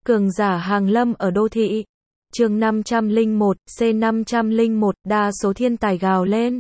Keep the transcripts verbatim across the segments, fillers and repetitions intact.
Cường giả hàng lâm ở đô thị. Chương năm trăm lẻ một, C năm trăm lẻ một, đa số thiên tài gào lên.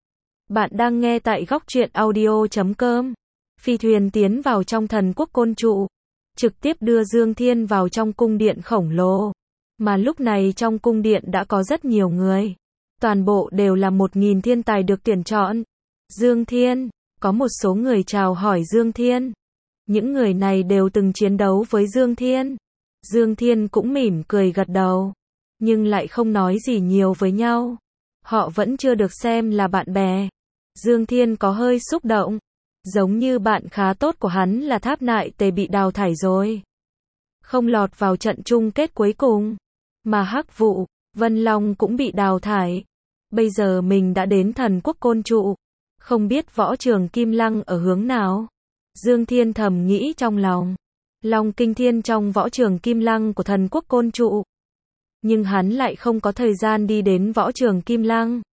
Bạn đang nghe tại góc truyện audio chấm com. Phi thuyền tiến vào trong thần quốc côn trụ, trực tiếp đưa Dương Thiên vào trong cung điện khổng lồ. Mà lúc này trong cung điện đã có rất nhiều người. Toàn bộ đều là một nghìn thiên tài được tuyển chọn. Dương Thiên, có một số người chào hỏi Dương Thiên. Những người này đều từng chiến đấu với Dương Thiên. Dương Thiên cũng mỉm cười gật đầu, nhưng lại không nói gì nhiều với nhau. Họ vẫn chưa được xem là bạn bè. Dương Thiên có hơi xúc động, giống như bạn khá tốt của hắn là Tháp Nại Tề bị đào thải rồi, không lọt vào trận chung kết cuối cùng. Mà Hắc Vụ, Vân Long cũng bị đào thải. Bây giờ mình đã đến thần quốc côn trụ, không biết võ trường Kim Lăng ở hướng nào. Dương Thiên thầm nghĩ trong lòng. Long Kinh Thiên trong võ trường Kim Lăng của thần quốc côn trụ. Nhưng hắn lại không có thời gian đi đến võ trường Kim Lăng,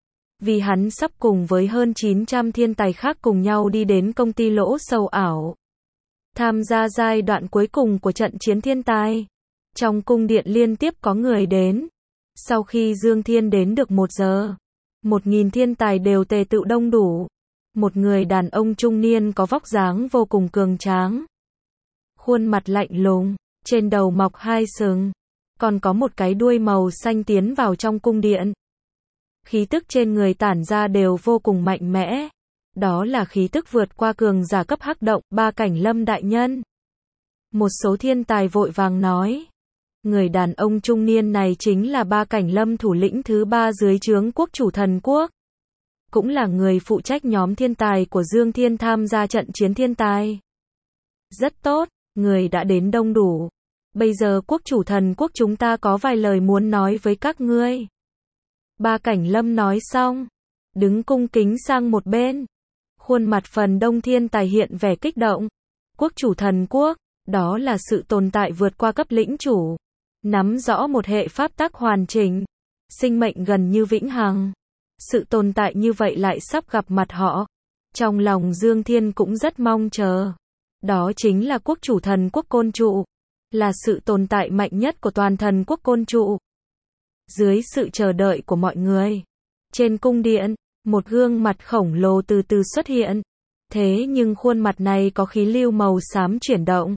vì hắn sắp cùng với hơn chín trăm thiên tài khác cùng nhau đi đến công ty lỗ sâu ảo, tham gia giai đoạn cuối cùng của trận chiến thiên tài. Trong cung điện liên tiếp có người đến. Sau khi Dương Thiên đến được một giờ, một nghìn thiên tài đều tề tựu đông đủ. Một người đàn ông trung niên có vóc dáng vô cùng cường tráng, khuôn mặt lạnh lùng, trên đầu mọc hai sừng, còn có một cái đuôi màu xanh tiến vào trong cung điện. Khí tức trên người tản ra đều vô cùng mạnh mẽ. Đó là khí tức vượt qua cường giả cấp hắc động, Ba Cảnh Lâm đại nhân. Một số thiên tài vội vàng nói. Người đàn ông trung niên này chính là Ba Cảnh Lâm, thủ lĩnh thứ ba dưới trướng quốc chủ thần quốc. Cũng là người phụ trách nhóm thiên tài của Dương Thiên tham gia trận chiến thiên tài. Rất tốt, người đã đến đông đủ. Bây giờ quốc chủ thần quốc chúng ta có vài lời muốn nói với các ngươi. Ba Cảnh Lâm nói xong, đứng cung kính sang một bên. Khuôn mặt phần đông thiên tài hiện vẻ kích động. Quốc chủ thần quốc, đó là sự tồn tại vượt qua cấp lĩnh chủ, nắm rõ một hệ pháp tắc hoàn chỉnh, sinh mệnh gần như vĩnh hằng. Sự tồn tại như vậy lại sắp gặp mặt họ. Trong lòng Dương Thiên cũng rất mong chờ. Đó chính là quốc chủ thần quốc côn trụ, là sự tồn tại mạnh nhất của toàn thần quốc côn trụ. Dưới sự chờ đợi của mọi người, trên cung điện, một gương mặt khổng lồ từ từ xuất hiện. Thế nhưng khuôn mặt này có khí lưu màu xám chuyển động,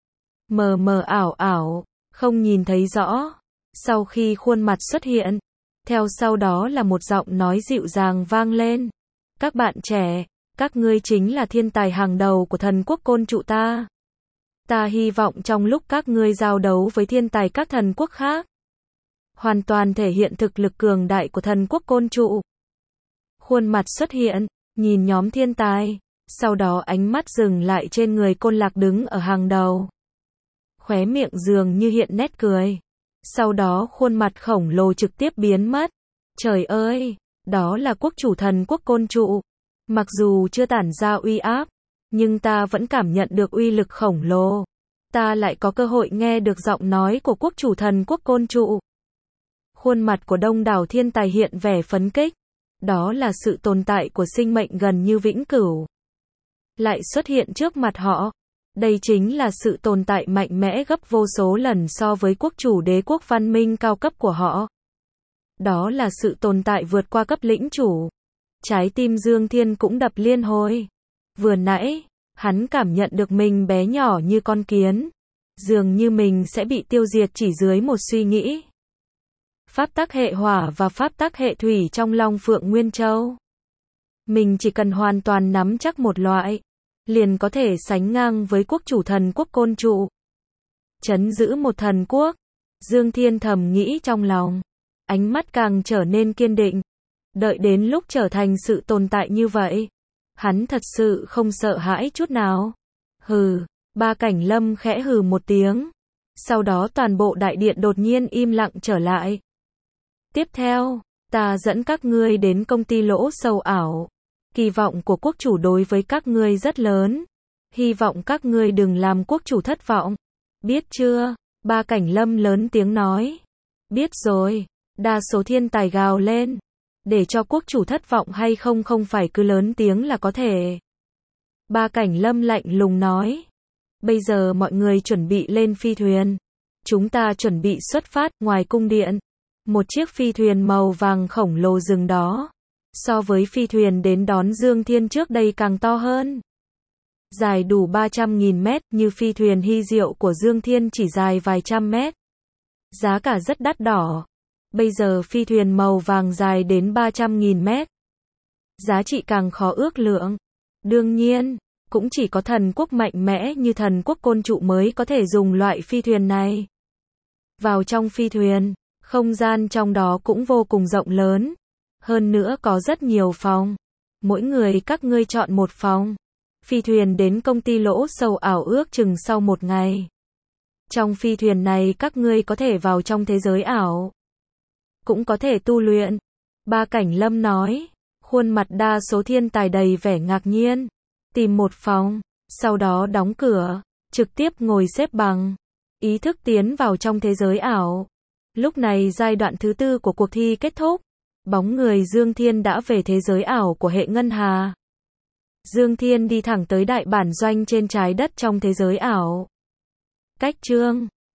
mờ mờ ảo ảo, không nhìn thấy rõ. Sau khi khuôn mặt xuất hiện, theo sau đó là một giọng nói dịu dàng vang lên. Các bạn trẻ, các ngươi chính là thiên tài hàng đầu của thần quốc côn trụ ta. Ta hy vọng trong lúc các ngươi giao đấu với thiên tài các thần quốc khác, hoàn toàn thể hiện thực lực cường đại của thần quốc côn trụ. Khuôn mặt xuất hiện, nhìn nhóm thiên tài, sau đó ánh mắt dừng lại trên người Côn Lạc đứng ở hàng đầu. Khóe miệng dường như hiện nét cười. Sau đó khuôn mặt khổng lồ trực tiếp biến mất. Trời ơi, đó là quốc chủ thần quốc côn trụ. Mặc dù chưa tản ra uy áp, nhưng ta vẫn cảm nhận được uy lực khổng lồ. Ta lại có cơ hội nghe được giọng nói của quốc chủ thần quốc côn trụ. Khuôn mặt của đông đảo thiên tài hiện vẻ phấn khích. Đó là sự tồn tại của sinh mệnh gần như vĩnh cửu, lại xuất hiện trước mặt họ. Đây chính là sự tồn tại mạnh mẽ gấp vô số lần so với quốc chủ đế quốc văn minh cao cấp của họ. Đó là sự tồn tại vượt qua cấp lĩnh chủ. Trái tim Dương Thiên cũng đập liên hồi. Vừa nãy, hắn cảm nhận được mình bé nhỏ như con kiến. Dường như mình sẽ bị tiêu diệt chỉ dưới một suy nghĩ. Pháp tắc hệ hỏa và pháp tắc hệ thủy trong Long Phượng Nguyên Châu. Mình chỉ cần hoàn toàn nắm chắc một loại, liền có thể sánh ngang với quốc chủ thần quốc côn trụ, trấn giữ một thần quốc. Dương Thiên thầm nghĩ trong lòng, ánh mắt càng trở nên kiên định. Đợi đến lúc trở thành sự tồn tại như vậy, hắn thật sự không sợ hãi chút nào. Hừ, Ba Cảnh Lâm khẽ hừ một tiếng. Sau đó toàn bộ đại điện đột nhiên im lặng trở lại. Tiếp theo, ta dẫn các ngươi đến công ty lỗ sâu ảo. Kỳ vọng của quốc chủ đối với các ngươi rất lớn. Hy vọng các ngươi đừng làm quốc chủ thất vọng. Biết chưa? Ba Cảnh Lâm lớn tiếng nói. Biết rồi. Đa số thiên tài gào lên. Để cho quốc chủ thất vọng hay không không phải cứ lớn tiếng là có thể. Ba Cảnh Lâm lạnh lùng nói. Bây giờ mọi người chuẩn bị lên phi thuyền. Chúng ta chuẩn bị xuất phát, ngoài cung điện. Một chiếc phi thuyền màu vàng khổng lồ dừng đó. So với phi thuyền đến đón Dương Thiên trước đây càng to hơn. Dài đủ ba trăm nghìn mét, như phi thuyền hy diệu của Dương Thiên chỉ dài vài trăm mét. Giá cả rất đắt đỏ. Bây giờ phi thuyền màu vàng dài đến ba trăm nghìn mét. Giá trị càng khó ước lượng. Đương nhiên, cũng chỉ có thần quốc mạnh mẽ như thần quốc Côn Trụ mới có thể dùng loại phi thuyền này. Vào trong phi thuyền, không gian trong đó cũng vô cùng rộng lớn. Hơn nữa có rất nhiều phòng. Mỗi người các ngươi chọn một phòng. Phi thuyền đến công ty lỗ sầu ảo ước chừng sau một ngày. Trong phi thuyền này các ngươi có thể vào trong thế giới ảo. Cũng có thể tu luyện. Ba Cảnh Lâm nói. Khuôn mặt đa số thiên tài đầy vẻ ngạc nhiên. Tìm một phòng. Sau đó đóng cửa. Trực tiếp ngồi xếp bằng. Ý thức tiến vào trong thế giới ảo. Lúc này giai đoạn thứ tư của cuộc thi kết thúc. Bóng người Dương Thiên đã về thế giới ảo của hệ ngân hà. Dương Thiên đi thẳng tới đại bản doanh trên trái đất trong thế giới ảo. Cách chương